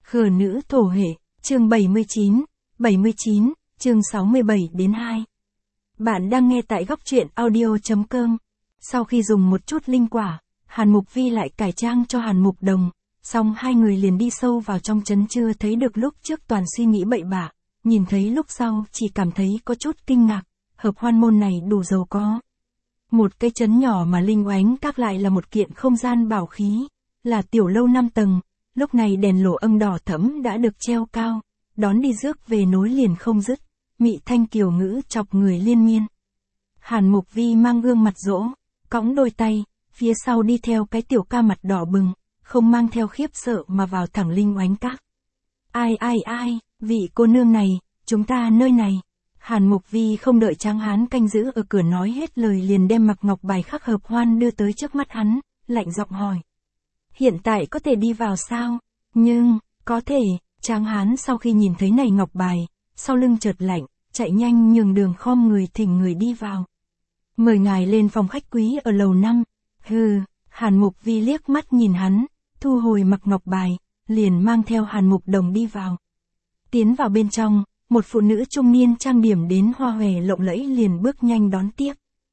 Khờ nữ thổ hệ, chương 79, chương 67-2. Bạn đang nghe tại góc truyện audio.com. Sau khi dùng một chút linh quả, Hàn Mục Vi lại cải trang cho Hàn Mục Đồng, xong hai người liền đi sâu vào trong trấn. Chưa thấy được lúc trước toàn suy nghĩ bậy bạ, nhìn thấy lúc sau chỉ cảm thấy có chút kinh ngạc, hợp hoan môn này đủ giàu có. Một cái trấn nhỏ mà linh oánh các lại là một kiện không gian bảo khí, là tiểu lâu 5 tầng, lúc này đèn lỗ âm đỏ thẫm đã được treo cao, đón đi rước về nối liền không dứt, mị thanh kiều ngữ chọc người liên miên. Hàn Mục Vi mang gương mặt dỗ, cõng đôi tay, phía sau đi theo cái tiểu ca mặt đỏ bừng, không mang theo khiếp sợ mà vào thẳng linh oánh các. Ai, vị cô nương này, chúng ta nơi này. Hàn Mục Vi không đợi tráng hán canh giữ ở cửa nói hết lời liền đem mặc ngọc bài khắc hợp hoan đưa tới trước mắt hắn, lạnh giọng hỏi. Hiện tại có thể đi vào sao? Nhưng, có thể, tráng hán sau khi nhìn thấy này ngọc bài, sau lưng chợt lạnh, chạy nhanh nhường đường khom người thỉnh người đi vào. Mời ngài lên phòng khách quý ở lầu 5. Hừ, Hàn Mục Vi liếc mắt nhìn hắn, thu hồi mặc ngọc bài, liền mang theo Hàn Mục Đồng đi vào. Tiến vào bên trong, một phụ nữ trung niên trang điểm đến hoa hòe lộng lẫy liền bước nhanh đón tiếp.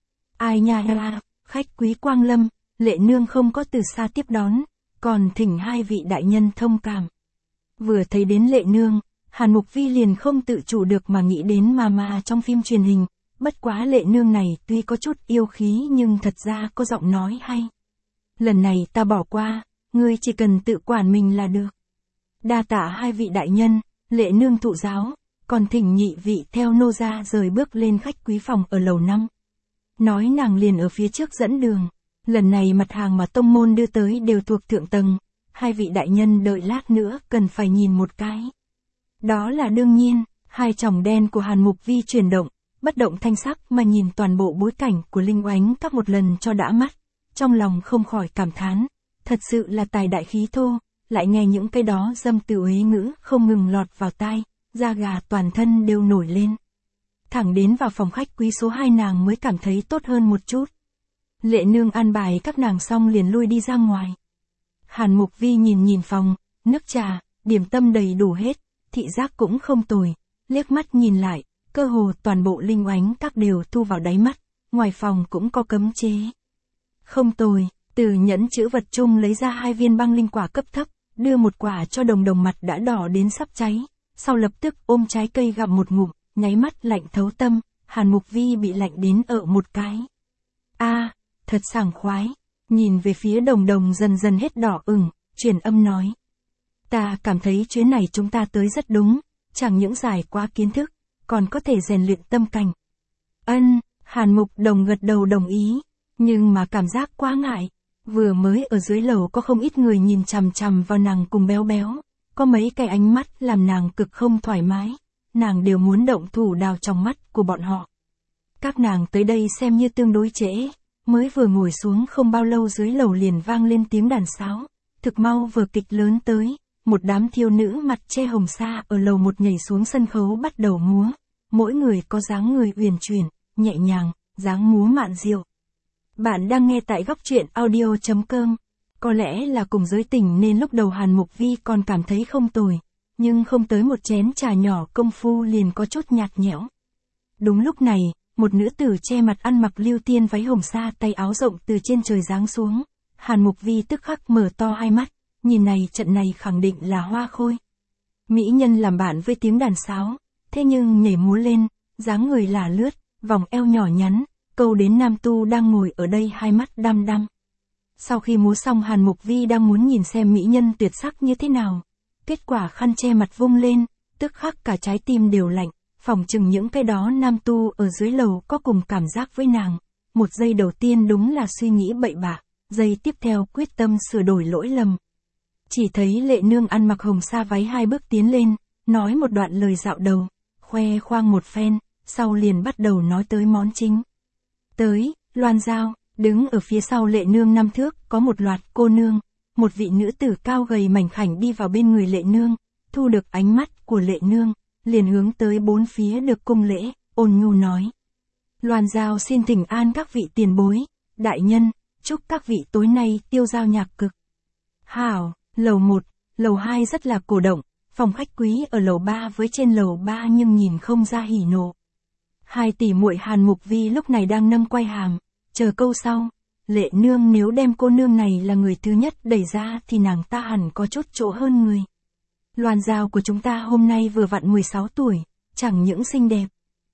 Ai nha, khách quý quang lâm, Lệ nương không có từ xa tiếp đón, còn thỉnh hai vị đại nhân thông cảm. Vừa thấy đến Lệ nương, Hàn Mục Vi liền không tự chủ được mà nghĩ đến mà trong phim truyền hình, bất quá Lệ nương này tuy có chút yêu khí nhưng thật ra có giọng nói hay. Lần này ta bỏ qua, ngươi chỉ cần tự quản mình là được. Đa tạ hai vị đại nhân, Lệ nương thụ giáo, còn thỉnh nhị vị theo nô gia rời bước lên khách quý phòng ở lầu 5. Nói nàng liền ở phía trước dẫn đường. Lần này mặt hàng mà tông môn đưa tới đều thuộc thượng tầng, hai vị đại nhân đợi lát nữa cần phải nhìn một cái. Đó là đương nhiên, hai tròng đen của Hàn Mục Vi chuyển động, bất động thanh sắc mà nhìn toàn bộ bối cảnh của linh oánh các một lần cho đã mắt, trong lòng không khỏi cảm thán, thật sự là tài đại khí thô, lại nghe những cái đó dâm từ uế ngữ không ngừng lọt vào tai, da gà toàn thân đều nổi lên. Thẳng đến vào phòng khách quý số 2 nàng mới cảm thấy tốt hơn một chút. Lệ nương an bài các nàng xong liền lui đi ra ngoài. Hàn Mục Vi nhìn phòng, nước trà, điểm tâm đầy đủ hết, thị giác cũng không tồi, liếc mắt nhìn lại, cơ hồ toàn bộ linh oánh các đều thu vào đáy mắt, ngoài phòng cũng có cấm chế. Không tồi, từ nhẫn chữ vật chung lấy ra 2 viên băng linh quả cấp thấp, đưa một quả cho Đồng Đồng mặt đã đỏ đến sắp cháy, sau lập tức ôm trái cây gặm một ngụm, nháy mắt lạnh thấu tâm, Hàn Mục Vi bị lạnh đến ở một cái. Thật sảng khoái, nhìn về phía Đồng Đồng dần dần hết đỏ ửng, truyền âm nói. Ta cảm thấy chuyến này chúng ta tới rất đúng, chẳng những giải quá kiến thức, còn có thể rèn luyện tâm cảnh. Hàn Mục Đồng gật đầu đồng ý, nhưng mà cảm giác quá ngại, vừa mới ở dưới lầu có không ít người nhìn chằm chằm vào nàng cùng béo béo, có mấy cái ánh mắt làm nàng cực không thoải mái, nàng đều muốn động thủ đào trong mắt của bọn họ. Các nàng tới đây xem như tương đối trễ. Mới vừa ngồi xuống không bao lâu dưới lầu liền vang lên tiếng đàn sáo, thực mau vừa kịch lớn tới, một đám thiếu nữ mặt che hồng sa ở lầu 1 nhảy xuống sân khấu bắt đầu múa, mỗi người có dáng người uyển chuyển, nhẹ nhàng, dáng múa mạn diệu. Bạn đang nghe tại góc truyện audio.com, có lẽ là cùng giới tình nên lúc đầu Hàn Mục Vi còn cảm thấy không tồi, nhưng không tới một chén trà nhỏ công phu liền có chút nhạt nhẽo. Đúng lúc này, một nữ tử che mặt ăn mặc lưu tiên váy hồng sa tay áo rộng từ trên trời giáng xuống, Hàn Mục Vi tức khắc mở to hai mắt, nhìn này trận này khẳng định là hoa khôi. Mỹ nhân làm bạn với tiếng đàn sáo, thế nhưng nhảy múa lên, dáng người lả lướt, vòng eo nhỏ nhắn, câu đến nam tu đang ngồi ở đây hai mắt đăm đăm. Sau khi múa xong Hàn Mục Vi đang muốn nhìn xem mỹ nhân tuyệt sắc như thế nào, kết quả khăn che mặt vung lên, tức khắc cả trái tim đều lạnh. Phỏng chừng những cái đó nam tu ở dưới lầu có cùng cảm giác với nàng, một giây đầu tiên đúng là suy nghĩ bậy bạ, giây tiếp theo quyết tâm sửa đổi lỗi lầm. Chỉ thấy Lệ nương ăn mặc hồng sa váy 2 bước tiến lên, nói một đoạn lời dạo đầu, khoe khoang một phen, sau liền bắt đầu nói tới món chính. Tới, Loan Giao, đứng ở phía sau Lệ nương 5 thước, có một loạt cô nương, một vị nữ tử cao gầy mảnh khảnh đi vào bên người Lệ nương, thu được ánh mắt của Lệ nương. Liền hướng tới bốn phía được cung lễ, ôn nhu nói. Loan Giao xin thỉnh an các vị tiền bối, đại nhân, chúc các vị tối nay tiêu dao nhạc cực. Hảo, lầu 1, lầu 2 rất là cổ động, phòng khách quý ở lầu 3 với trên lầu 3 nhưng nhìn không ra hỉ nộ. Hai tỷ muội Hàn Mục Vi lúc này đang nâng quay hàm, chờ câu sau. Lệ nương nếu đem cô nương này là người thứ nhất đẩy ra thì nàng ta hẳn có chút chỗ hơn người. Loan Giao của chúng ta hôm nay vừa vặn 16 tuổi, chẳng những xinh đẹp.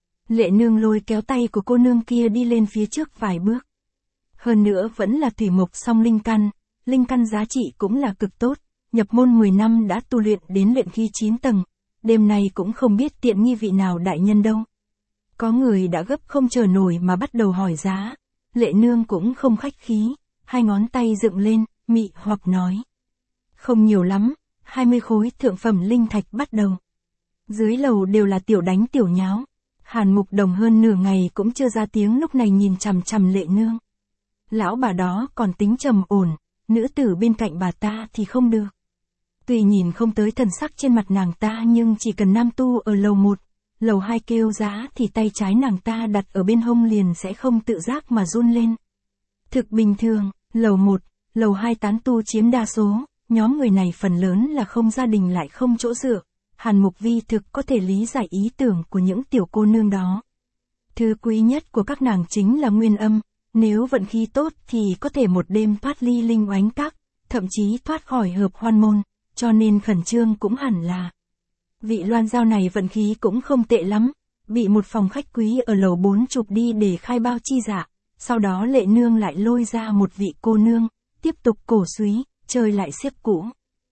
Lệ nương lôi kéo tay của cô nương kia đi lên phía trước vài bước. Hơn nữa vẫn là thủy mộc song linh căn giá trị cũng là cực tốt, nhập môn 10 năm đã tu luyện đến luyện khí 9 tầng, đêm nay cũng không biết tiện nghi vị nào đại nhân đâu. Có người đã gấp không chờ nổi mà bắt đầu hỏi giá, Lệ nương cũng không khách khí, hai ngón tay dựng lên, mị hoặc nói. Không nhiều lắm, 20 khối thượng phẩm linh thạch bắt đầu. Dưới lầu đều là tiểu đánh tiểu nháo. Hàn Mục Đồng hơn nửa ngày cũng chưa ra tiếng lúc này nhìn chằm chằm Lệ nương. Lão bà đó còn tính trầm ổn, nữ tử bên cạnh bà ta thì không được. Tuy nhìn không tới thần sắc trên mặt nàng ta nhưng chỉ cần nam tu ở lầu 1, lầu 2 kêu giá thì tay trái nàng ta đặt ở bên hông liền sẽ không tự giác mà run lên. Thực bình thường, lầu 1, lầu 2 tán tu chiếm đa số, nhóm người này phần lớn là không gia đình lại không chỗ dựa. Hàn Mục Vi thực có thể lý giải ý tưởng của những tiểu cô nương đó. Thứ quý nhất của các nàng chính là nguyên âm, nếu vận khí tốt thì có thể một đêm thoát ly linh oánh các, thậm chí thoát khỏi hợp hoan môn, cho nên khẩn trương cũng hẳn là. Vị Loan Giao này vận khí cũng không tệ lắm, bị một phòng khách quý ở lầu 4 chụp đi để khai bao chi dạ, sau đó Lệ nương lại lôi ra một vị cô nương, tiếp tục cổ súy, chơi lại xếp cũ.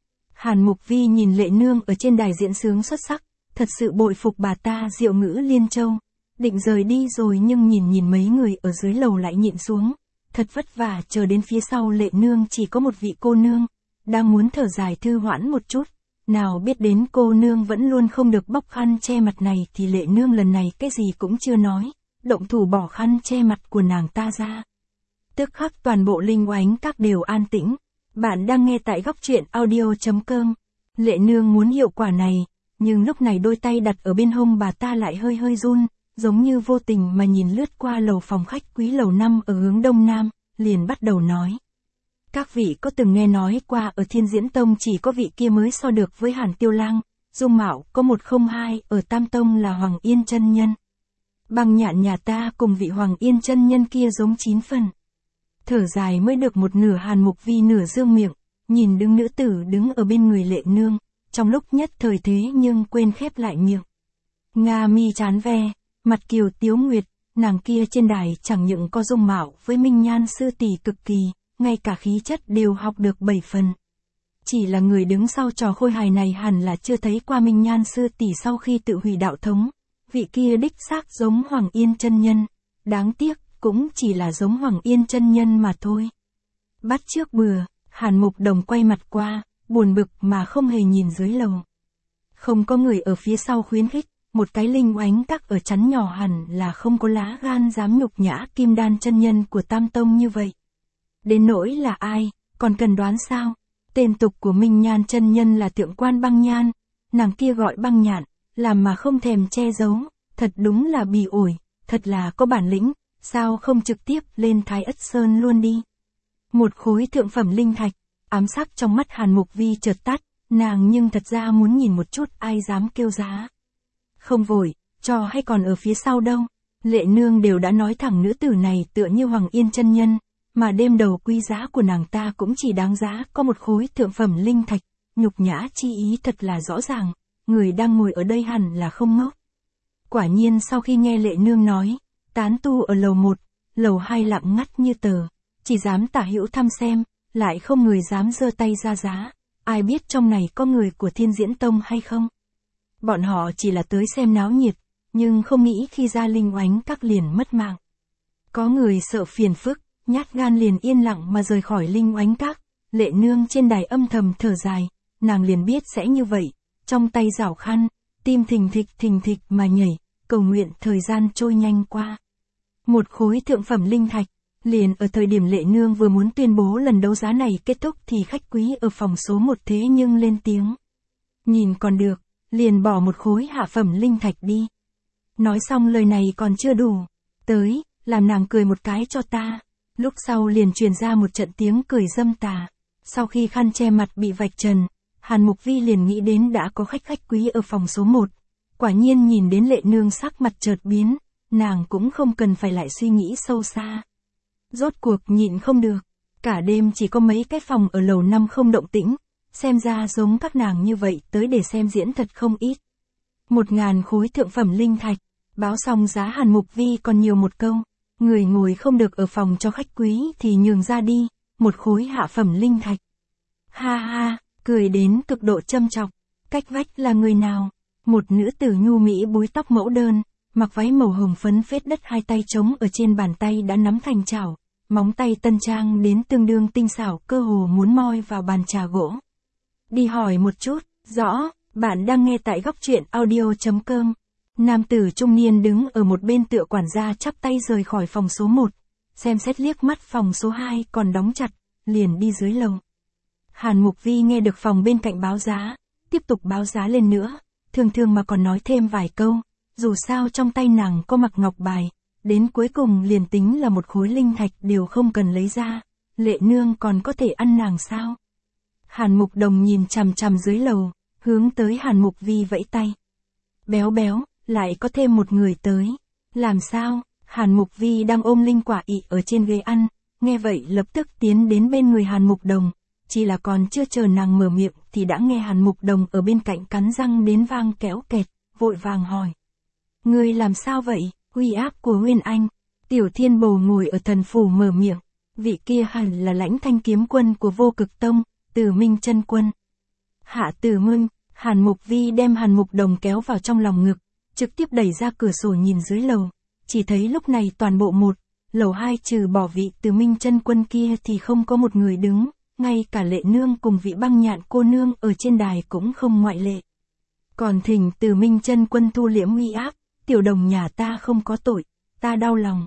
Hàn Mục Vi nhìn Lệ nương ở trên đài diễn sướng xuất sắc, thật sự bội phục bà ta diệu ngữ liên châu, định rời đi rồi nhưng nhìn mấy người ở dưới lầu lại nhịn xuống, thật vất vả chờ đến phía sau Lệ nương chỉ có một vị cô nương, đang muốn thở dài thư hoãn một chút, nào biết đến cô nương vẫn luôn không được bóc khăn che mặt này thì Lệ nương lần này cái gì cũng chưa nói, động thủ bỏ khăn che mặt của nàng ta ra. Tức khắc toàn bộ linh oánh các đều an tĩnh. Bạn đang nghe tại góc truyện audio.com. Lệ nương muốn hiệu quả này, nhưng lúc này đôi tay đặt ở bên hông bà ta lại hơi run, giống như vô tình mà nhìn lướt qua lầu phòng khách quý lầu 5 ở hướng đông nam, liền bắt đầu nói. Các vị có từng nghe nói qua ở Thiên Diễn Tông chỉ có vị kia mới so được với Hàn Tiêu Lang, dung mạo có 102 ở Tam Tông là Hoàng Yên chân nhân. Băng Nhạn nhà ta cùng vị Hoàng Yên chân nhân kia giống 9 phần. Thở dài mới được một nửa. Hàn Mục Vi nửa dương miệng, nhìn đứng nữ tử đứng ở bên người Lệ nương, trong lúc nhất thời thế nhưng quên khép lại miệng. Nga mi chán ve, mặt kiều tiếu nguyệt, nàng kia trên đài chẳng những có dung mạo với Minh Nhan sư tỷ cực kỳ, ngay cả khí chất đều học được 7 phần. Chỉ là người đứng sau trò khôi hài này hẳn là chưa thấy qua Minh Nhan sư tỷ sau khi tự hủy đạo thống, vị kia đích xác giống Hoàng Yên chân nhân, đáng tiếc cũng chỉ là giống Hoàng Yên chân nhân mà thôi. Bắt trước bừa, Hàn Mục Đồng quay mặt qua, buồn bực mà không hề nhìn dưới lầu. Không có người ở phía sau khuyến khích, một cái linh oánh các ở chắn nhỏ hẳn là không có lá gan dám nhục nhã Kim Đan chân nhân của Tam Tông như vậy. Đến nỗi là ai, còn cần đoán sao? Tên tục của Minh Nhan chân nhân là Thượng Quan Băng Nhan, nàng kia gọi Băng Nhạn, làm mà không thèm che giấu, thật đúng là bỉ ổi, thật là có bản lĩnh. Sao không trực tiếp lên Thái Ất Sơn luôn đi? Một khối thượng phẩm linh thạch, ám sắc trong mắt Hàn Mục Vi chợt tắt, nàng nhưng thật ra muốn nhìn một chút ai dám kêu giá. Không vội, cho hay còn ở phía sau đâu. Lệ nương đều đã nói thẳng nữ tử này tựa như Hoàng Yên chân nhân, mà đêm đầu quý giá của nàng ta cũng chỉ đáng giá có một khối thượng phẩm linh thạch, nhục nhã chi ý thật là rõ ràng, người đang ngồi ở đây hẳn là không ngốc. Quả nhiên sau khi nghe Lệ nương nói, tán tu ở lầu 1, lầu 2 lặng ngắt như tờ, chỉ dám tả hữu thăm xem, lại không người dám giơ tay ra giá, ai biết trong này có người của Thiên Diễn Tông hay không. Bọn họ chỉ là tới xem náo nhiệt, nhưng không nghĩ khi ra linh oánh các liền mất mạng. Có người sợ phiền phức, nhát gan liền yên lặng mà rời khỏi linh oánh các, Lệ nương trên đài âm thầm thở dài, nàng liền biết sẽ như vậy, trong tay rảo khăn, tim thình thịch mà nhảy, cầu nguyện thời gian trôi nhanh qua. Một khối thượng phẩm linh thạch, liền ở thời điểm Lệ nương vừa muốn tuyên bố lần đấu giá này kết thúc thì khách quý ở phòng số 1 thế nhưng lên tiếng. Nhìn còn được, liền bỏ một khối hạ phẩm linh thạch đi. Nói xong lời này còn chưa đủ, tới, làm nàng cười một cái cho ta. Lúc sau liền truyền ra một trận tiếng cười dâm tà. Sau khi khăn che mặt bị vạch trần, Hàn Mục Vi liền nghĩ đến đã có khách quý ở phòng số 1. Quả nhiên nhìn đến Lệ Nương sắc mặt chợt biến, nàng cũng không cần phải lại suy nghĩ sâu xa. Rốt cuộc nhịn không được, cả đêm chỉ có mấy cái phòng ở lầu 5 không động tĩnh, xem ra giống các nàng như vậy tới để xem diễn thật không ít. 1.000 khối thượng phẩm linh thạch, báo xong giá Hàn Mục Vi còn nhiều một câu, người ngồi không được ở phòng cho khách quý thì nhường ra đi, 1 khối hạ phẩm linh thạch. Ha ha, cười đến cực độ châm chọc, cách vách là người nào? Một nữ tử nhu mỹ búi tóc mẫu đơn, mặc váy màu hồng phấn phết đất, hai tay trống ở trên bàn tay đã nắm thành chảo, móng tay tân trang đến tương đương tinh xảo, cơ hồ muốn moi vào bàn trà gỗ. Đi hỏi một chút, rõ, bạn đang nghe tại góc truyện audio.com. Nam tử trung niên đứng ở một bên tựa quản gia chắp tay rời khỏi phòng số 1, xem xét liếc mắt phòng số 2 còn đóng chặt, liền đi dưới lầu. Hàn Mục Vi nghe được phòng bên cạnh báo giá, tiếp tục báo giá lên nữa, thường mà còn nói thêm vài câu, dù sao trong tay nàng có mặc ngọc bài, đến cuối cùng liền tính là 1 khối linh thạch đều không cần lấy ra, Lệ Nương còn có thể ăn nàng sao? Hàn Mục Đồng nhìn chằm chằm dưới lầu, hướng tới Hàn Mục Vi vẫy tay. Béo béo, lại có thêm một người tới. Làm sao? Hàn Mục Vi đang ôm linh quả ị ở trên ghế ăn, nghe vậy lập tức tiến đến bên người Hàn Mục Đồng, chỉ là còn chưa chờ nàng mở miệng thì đã nghe Hàn Mục Đồng ở bên cạnh cắn răng đến vang kéo kẹt, vội vàng hỏi. Ngươi làm sao vậy? Uy áp của Nguyên Anh. Tiểu Thiên Bồ ngồi ở thần phủ mở miệng, vị kia hẳn là Lãnh Thanh Kiếm Quân của Vô Cực Tông, Tử Minh Chân Quân. Hạ Tử Minh. Hàn Mục Vi đem Hàn Mục Đồng kéo vào trong lòng ngực, trực tiếp đẩy ra cửa sổ nhìn dưới lầu, chỉ thấy lúc này toàn bộ lầu 2 trừ bỏ vị Tử Minh Chân Quân kia thì không có một người đứng, ngay cả Lệ Nương cùng vị Băng Nhạn cô nương ở trên đài cũng không ngoại lệ. Còn thỉnh Tử Minh Chân Quân thu liễm uy áp, tiểu đồng nhà ta không có tội, ta đau lòng.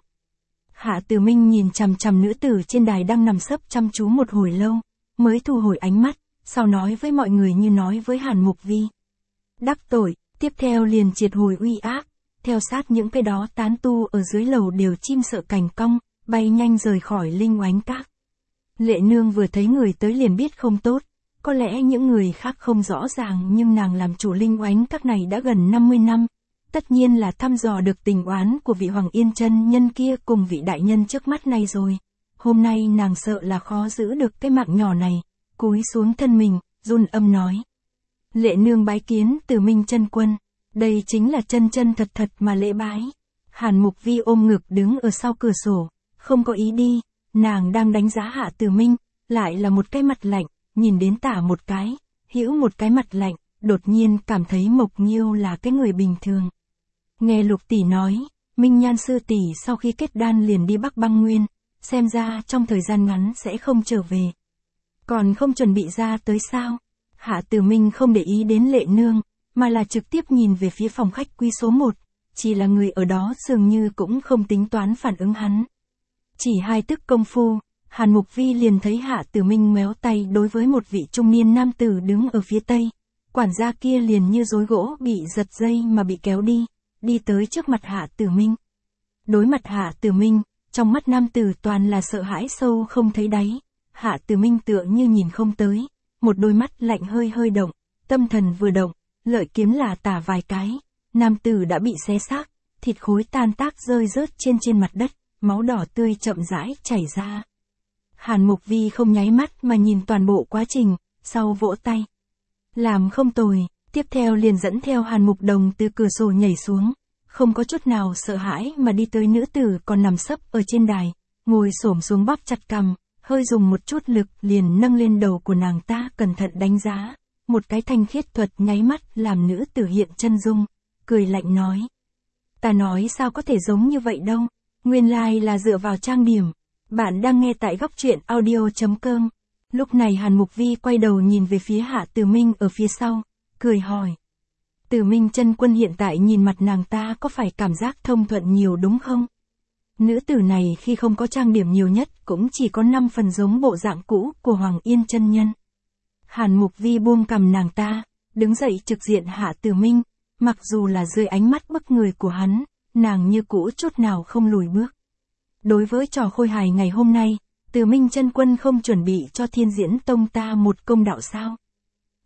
Hạ Tử Minh nhìn chằm chằm nữ tử trên đài đang nằm sấp chăm chú một hồi lâu, mới thu hồi ánh mắt, sau nói với mọi người như nói với Hàn Mục Vi. Đắc tội, tiếp theo liền triệt hồi uy áp, theo sát những cái đó tán tu ở dưới lầu đều chim sợ cành cong, bay nhanh rời khỏi Linh Oánh Các. Lệ Nương vừa thấy người tới liền biết không tốt, có lẽ những người khác không rõ ràng nhưng nàng làm chủ Linh Oánh Các này đã gần 50 năm, tất nhiên là thăm dò được tình oán của vị Hoàng Yên chân nhân kia cùng vị đại nhân trước mắt này rồi. Hôm nay nàng sợ là khó giữ được cái mạng nhỏ này, cúi xuống thân mình, run âm nói. Lệ Nương bái kiến Tử Minh Chân Quân, đây chính là chân thật mà lễ bái. Hàn Mục Vi ôm ngực đứng ở sau cửa sổ, không có ý đi, nàng đang đánh giá Hạ Tử Minh, lại là một cái mặt lạnh, nhìn đến tả một cái, hữu một cái mặt lạnh, đột nhiên cảm thấy Mộc Nghiêu là cái người bình thường. Nghe Lục tỷ nói, Minh Nhan sư tỷ sau khi kết đan liền đi Bắc Băng Nguyên, xem ra trong thời gian ngắn sẽ không trở về. Còn không chuẩn bị ra tới sao? Hạ Tử Minh không để ý đến Lệ Nương, mà là trực tiếp nhìn về phía phòng khách quý số 1, chỉ là người ở đó dường như cũng không tính toán phản ứng hắn. Chỉ 2 tức công phu, Hàn Mục Vi liền thấy Hạ Tử Minh méo tay đối với một vị trung niên nam tử đứng ở phía tây, quản gia kia liền như rối gỗ bị giật dây mà bị kéo đi tới trước mặt Hạ Tử Minh. Đối mặt Hạ Tử Minh, trong mắt nam tử toàn là sợ hãi sâu không thấy đáy. Hạ Tử Minh tựa như nhìn không tới, một đôi mắt lạnh hơi động, tâm thần vừa động, lợi kiếm là tả vài cái, nam tử đã bị xé xác, thịt khối tan tác rơi rớt trên mặt đất, máu đỏ tươi chậm rãi chảy ra. Hàn Mục Vi không nháy mắt mà nhìn toàn bộ quá trình, sau vỗ tay. Làm không tồi, tiếp theo liền dẫn theo Hàn Mục Đồng từ cửa sổ nhảy xuống, không có chút nào sợ hãi mà đi tới nữ tử còn nằm sấp ở trên đài, ngồi xổm xuống bóp chặt cằm, hơi dùng một chút lực liền nâng lên đầu của nàng ta cẩn thận đánh giá, một cái thanh khiết thuật nháy mắt làm nữ tử hiện chân dung, cười lạnh nói. Ta nói sao có thể giống như vậy đâu, nguyên lai là dựa vào trang điểm. Bạn đang nghe tại góc truyện audio.com. Lúc này Hàn Mục Vi quay đầu nhìn về phía Hạ Tử Minh ở phía sau, cười hỏi. Tử Minh Chân Quân hiện tại nhìn mặt nàng ta có phải cảm giác thông thuận nhiều đúng không? Nữ tử này khi không có trang điểm nhiều nhất cũng chỉ có 5 phần giống bộ dạng cũ của Hoàng Yên chân nhân. Hàn Mục Vi buông cằm nàng ta, đứng dậy trực diện Hạ Tử Minh, mặc dù là dưới ánh mắt bức người của hắn, nàng như cũ chút nào không lùi bước. Đối với trò khôi hài ngày hôm nay, Tử Minh Chân Quân không chuẩn bị cho Thiên Diễn Tông ta một công đạo sao?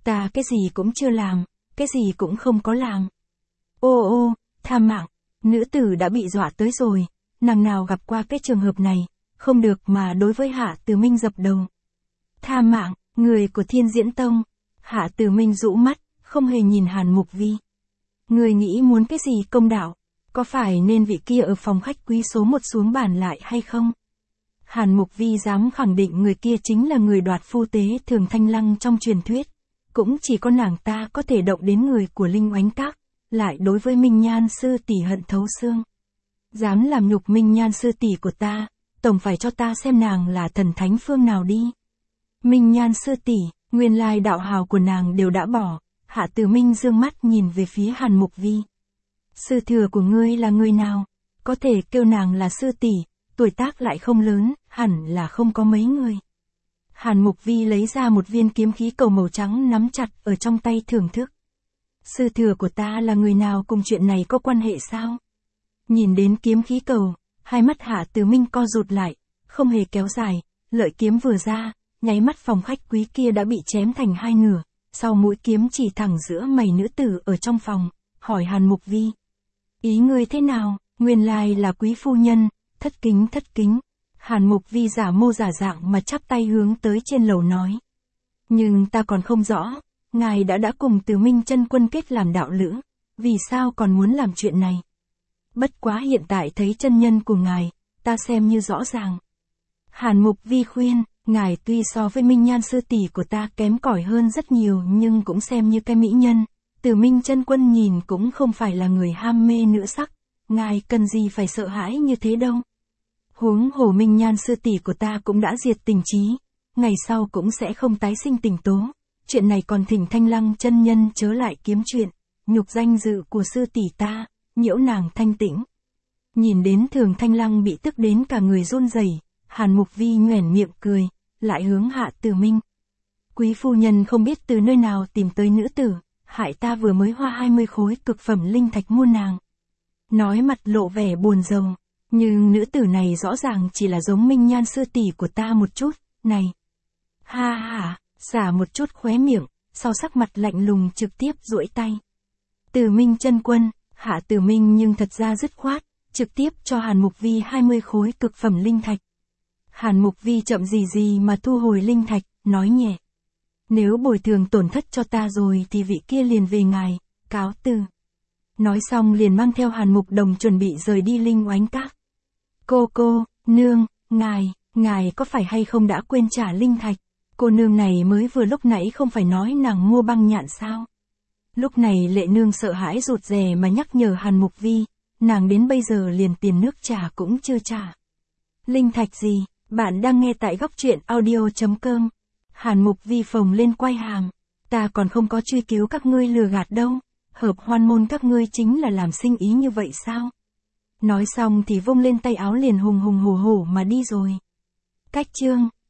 Ta cái gì cũng chưa làm, cái gì cũng không có làm. Ô, tha mạng, nữ tử đã bị dọa tới rồi, nàng nào gặp qua cái trường hợp này, không được mà đối với Hạ Từ Minh dập đầu. Tha mạng, người của Thiên Diễn Tông. Hạ Từ Minh rũ mắt, không hề nhìn Hàn Mục Vi. Người nghĩ muốn cái gì công đạo? Có phải nên vị kia ở phòng khách quý số 1 xuống bàn lại hay không? Hàn Mục Vi dám khẳng định người kia chính là người đoạt phu tế Thường Thanh Lăng trong truyền thuyết. Cũng chỉ có nàng ta có thể động đến người của Linh Oánh Các, lại đối với Minh Nhan sư tỷ hận thấu xương. Dám làm nhục Minh Nhan sư tỷ của ta, tổng phải cho ta xem nàng là thần thánh phương nào đi. Minh Nhan sư tỷ, nguyên lai đạo hào của nàng đều đã bỏ. Hạ Từ Minh dương mắt nhìn về phía Hàn Mục Vi. Sư thừa của ngươi là người nào? Có thể kêu nàng là sư tỷ, tuổi tác lại không lớn, hẳn là không có mấy người. Hàn Mục Vi lấy ra một viên kiếm khí cầu màu trắng nắm chặt ở trong tay thưởng thức. Sư thừa của ta là người nào cùng chuyện này có quan hệ sao? Nhìn đến kiếm khí cầu, hai mắt Hạ Từ Minh co rụt lại, không hề kéo dài, lợi kiếm vừa ra, nháy mắt phòng khách quý kia đã bị chém thành hai nửa, sau mũi kiếm chỉ thẳng giữa mày nữ tử ở trong phòng, hỏi Hàn Mục Vi. Ý ngươi thế nào? Nguyên lai là quý phu nhân, thất kính. Hàn Mục Vi giả mô giả dạng mà chắp tay hướng tới trên lầu nói. Nhưng ta còn không rõ, ngài đã cùng Từ Minh chân quân kết làm đạo lữ, vì sao còn muốn làm chuyện này? Bất quá hiện tại thấy chân nhân của ngài, ta xem như rõ ràng. Hàn Mục Vi khuyên, ngài tuy so với Minh Nhan sư tỷ của ta kém cỏi hơn rất nhiều nhưng cũng xem như cái mỹ nhân. Từ Minh chân quân nhìn cũng không phải là người ham mê nữ sắc, ngài cần gì phải sợ hãi như thế đâu. Huống hồ Minh Nhan sư tỷ của ta cũng đã diệt tình trí, ngày sau cũng sẽ không tái sinh tình tố. Chuyện này còn thỉnh Thanh Lăng chân nhân chớ lại kiếm chuyện, nhục danh dự của sư tỷ ta, nhiễu nàng thanh tĩnh. Nhìn đến Thường Thanh Lăng bị tức đến cả người run rẩy, Hàn Mục Vi nhoẻn miệng cười, lại hướng Hạ Từ Minh. Quý phu nhân không biết từ nơi nào tìm tới nữ tử, hại ta vừa mới hoa 20 khối cực phẩm linh thạch mua nàng. Nói mặt lộ vẻ buồn rầu, nhưng nữ tử này rõ ràng chỉ là giống Minh Nhan sư tỷ của ta một chút, này. Ha, xả một chút khóe miệng, sau sắc mặt lạnh lùng trực tiếp duỗi tay. Từ Minh chân quân, Hạ Từ Minh nhưng thật ra dứt khoát, trực tiếp cho Hàn Mục Vi 20 khối cực phẩm linh thạch. Hàn Mục Vi chậm gì mà thu hồi linh thạch, nói nhẹ. Nếu bồi thường tổn thất cho ta rồi thì vị kia liền về ngài, cáo từ. Nói xong liền mang theo Hàn Mục Đồng chuẩn bị rời đi Linh Oánh Các. Cô, nương, ngài có phải hay không đã quên trả linh thạch? Cô nương này mới vừa lúc nãy không phải nói nàng mua băng nhạn sao? Lúc này Lệ nương sợ hãi rụt rè mà nhắc nhở Hàn Mục Vi, nàng đến bây giờ liền tiền nước trả cũng chưa trả. Linh thạch gì? Bạn đang nghe tại góc truyện audio.com. Hàn Mục Vi phồng lên quai hàm. Ta còn không có truy cứu các ngươi lừa gạt đâu. Hợp hoan môn các ngươi chính là làm sinh ý như vậy sao? Nói xong thì vung lên tay áo liền hùng hổ mà đi rồi. Cách chương